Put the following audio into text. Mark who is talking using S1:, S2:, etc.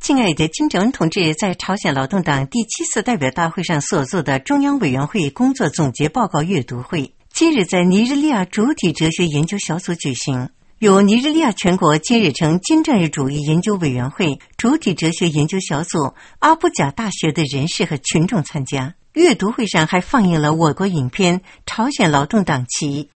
S1: 敬爱的金正恩同志在朝鲜劳动党第7次代表大会上所做的中央委员会工作总结报告阅读会，今日在尼日利亚主体哲学研究小组举行，由尼日利亚全国金日成金正日主义研究委员会主体哲学研究小组、阿布贾大学的人士和群众参加。阅读会上还放映了我国影片《朝鲜劳动党旗》。